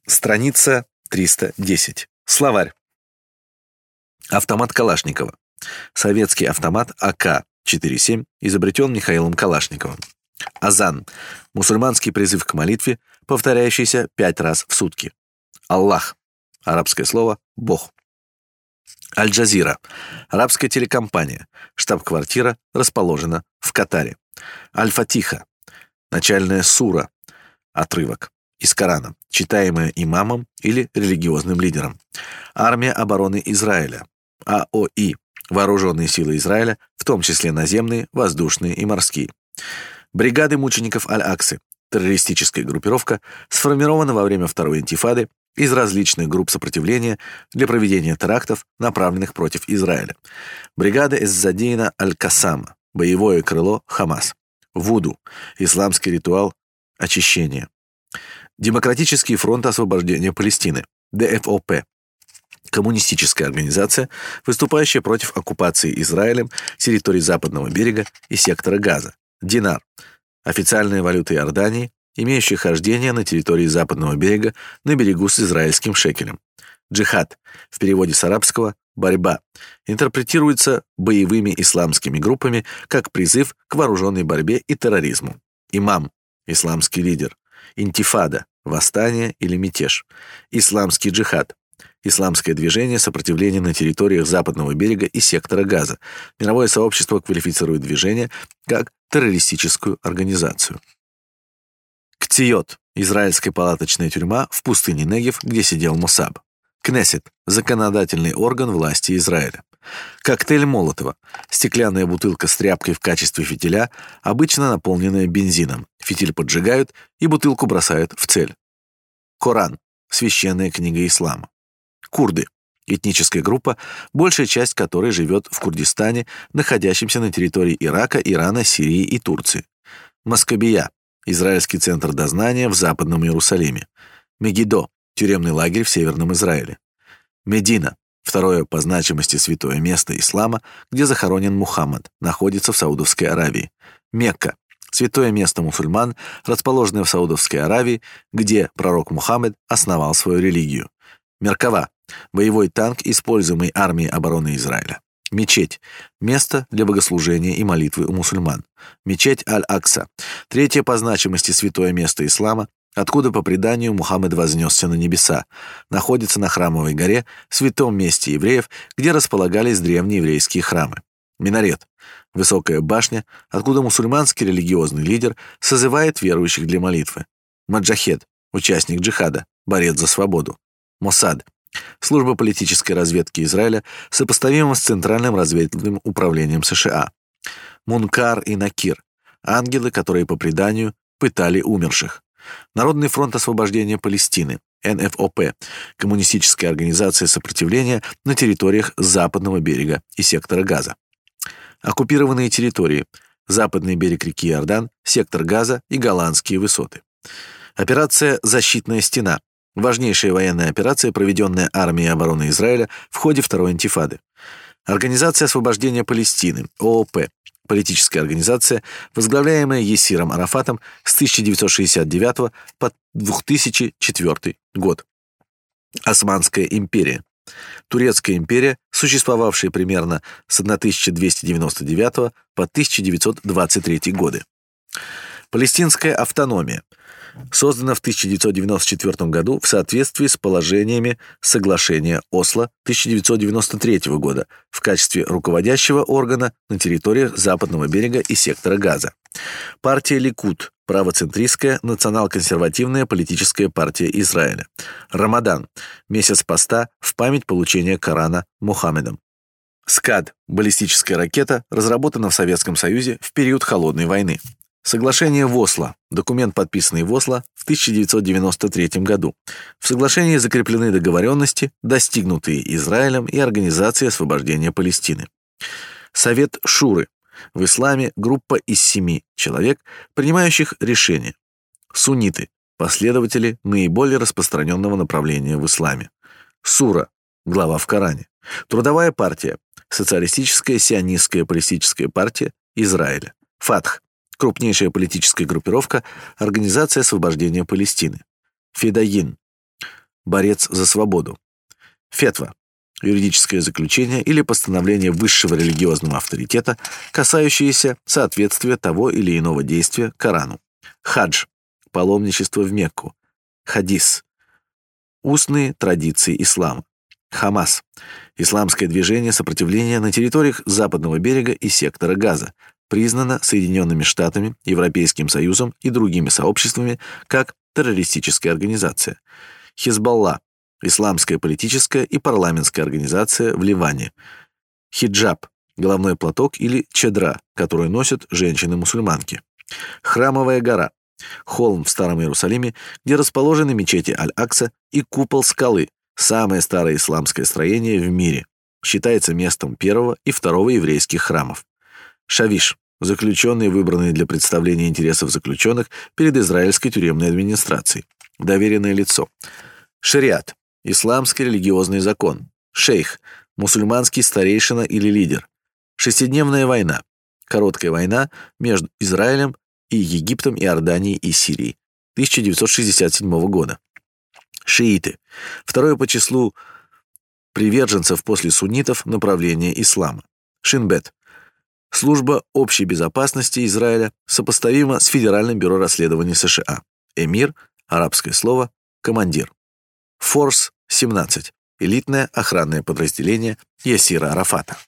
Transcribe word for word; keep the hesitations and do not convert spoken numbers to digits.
Страница триста десять. Словарь. Автомат Калашникова. Советский автомат А К четыре семь изобретен Михаилом Калашниковым. Азан. Мусульманский призыв к молитве, повторяющийся пять раз в сутки. Аллах. Арабское слово «Бог». Аль-Джазира. Арабская телекомпания. Штаб-квартира расположена в Катаре. Аль-Фатиха. Начальная сура. Отрывок из Корана, читаемая имамом или религиозным лидером. Армия обороны Израиля. А О И. Вооруженные силы Израиля, в том числе наземные, воздушные и морские. Бригады мучеников Аль-Аксы. Террористическая группировка, сформирована во время Второй интифады из различных групп сопротивления для проведения терактов, направленных против Израиля. Бригада Эззадина Аль-Кассама. Боевое крыло Хамас. Вуду. Исламский ритуал очищения. Демократический фронт освобождения Палестины. Дэ Эф О Пэ. Коммунистическая организация, выступающая против оккупации Израилем территорий Западного берега и сектора Газа. Динар. Официальная валюта Иордании, имеющая хождение на территории Западного берега на берегу с израильским шекелем. Джихад. В переводе с арабского «борьба». Интерпретируется боевыми исламскими группами как призыв к вооруженной борьбе и терроризму. Имам. Исламский лидер. Интифада. Восстание или мятеж. Исламский джихад. Исламское движение сопротивления на территориях Западного берега и сектора Газа. Мировое сообщество квалифицирует движение как террористическую организацию. Ктиот. Израильская палаточная тюрьма в пустыне Негев, где сидел Мосаб. Кнессет. Законодательный орган власти Израиля. Коктейль Молотова. Стеклянная бутылка с тряпкой в качестве фитиля, обычно наполненная бензином. Фитиль поджигают и бутылку бросают в цель. Коран. Священная книга ислама. Курды. Этническая группа, большая часть которой живет в Курдистане, находящемся на территории Ирака, Ирана, Сирии и Турции. Маскабия. Израильский центр дознания в Западном Иерусалиме. Мегидо. Тюремный лагерь в Северном Израиле. Медина. Второе по значимости святое место ислама, где захоронен Мухаммад, находится в Саудовской Аравии. Мекка. Святое место мусульман, расположенное в Саудовской Аравии, где пророк Мухаммад основал свою религию. Меркава. Боевой танк, используемый армией обороны Израиля. Мечеть. Место для богослужения и молитвы у мусульман. Мечеть Аль-Акса. Третье по значимости святое место ислама, откуда по преданию Мухаммад вознесся на небеса. Находится на Храмовой горе, святом месте евреев, где располагались древние еврейские храмы. Минарет. Высокая башня, откуда мусульманский религиозный лидер созывает верующих для молитвы. Маджахед. Участник джихада, борец за свободу. Моссад. Служба политической разведки Израиля, сопоставима с Центральным разведывательным управлением США. Мункар и Накир. Ангелы, которые по преданию пытали умерших. Народный фронт освобождения Палестины. Эн Эф О Пэ. Коммунистическая организация сопротивления на территориях Западного берега и сектора Газа. Оккупированные территории. Западный берег реки Иордан, сектор Газа и Голландские высоты. Операция «Защитная стена». Важнейшая военная операция, проведенная армией обороны Израиля в ходе Второй интифады. Организация освобождения Палестины, О О Пэ. Политическая организация, возглавляемая Ясиром Арафатом с тысяча девятьсот шестьдесят девятого по две тысячи четвёртый год. Османская империя. Турецкая империя, существовавшая примерно с тысяча двести девяносто девятого по тысяча девятьсот двадцать третий годы. Палестинская автономия. Создана в тысяча девятьсот девяносто четвёртом году в соответствии с положениями соглашения Осло тысяча девятьсот девяносто третьего года в качестве руководящего органа на территориях Западного берега и сектора Газа. Партия Ликуд. Правоцентристская национал-консервативная политическая партия Израиля. Рамадан. Месяц поста в память получения Корана Мухаммедом. Скад. Баллистическая ракета, разработана в Советском Союзе в период Холодной войны. Соглашение в Осло. Документ, подписанный в Осло в тысяча девятьсот девяносто третьем году. В соглашении закреплены договоренности, достигнутые Израилем и Организацией освобождения Палестины. Совет Шуры. В исламе группа из семи человек, принимающих решения. Сунниты. Последователи наиболее распространенного направления в исламе. Сура. Глава в Коране. Трудовая партия. Социалистическая сионистская политическая партия Израиля. Фатх. Крупнейшая политическая группировка, Организация освобождения Палестины. Федаин. борец за свободу. Фетва – юридическое заключение или постановление высшего религиозного авторитета, касающееся соответствия того или иного действия Корану. Хадж – паломничество в Мекку. Хадис – устные традиции ислама. Хамас – исламское движение сопротивления на территориях Западного берега и сектора Газа, признано Соединенными Штатами, Европейским Союзом и другими сообществами как террористическая организация. Хизбалла – исламская политическая и парламентская организация в Ливане. Хиджаб – головной платок или чадра, которую носят женщины-мусульманки. Храмовая гора – холм в Старом Иерусалиме, где расположены мечети Аль-Акса и купол скалы, самое старое исламское строение в мире. Считается местом первого и второго еврейских храмов. Шавиш – заключенные, выбранные для представления интересов заключенных перед израильской тюремной администрацией. Доверенное лицо. Шариат – исламский религиозный закон. Шейх – мусульманский старейшина или лидер. Шестидневная война – короткая война между Израилем и Египтом, Иорданией и Сирией тысяча девятьсот шестьдесят седьмого года. Шииты – второе по числу приверженцев после суннитов направления ислама. Шинбет – служба общей безопасности Израиля, сопоставима с Федеральным бюро расследований США. Эмир – арабское слово командир. Форс семнадцать – элитное охранное подразделение Ясира Арафата.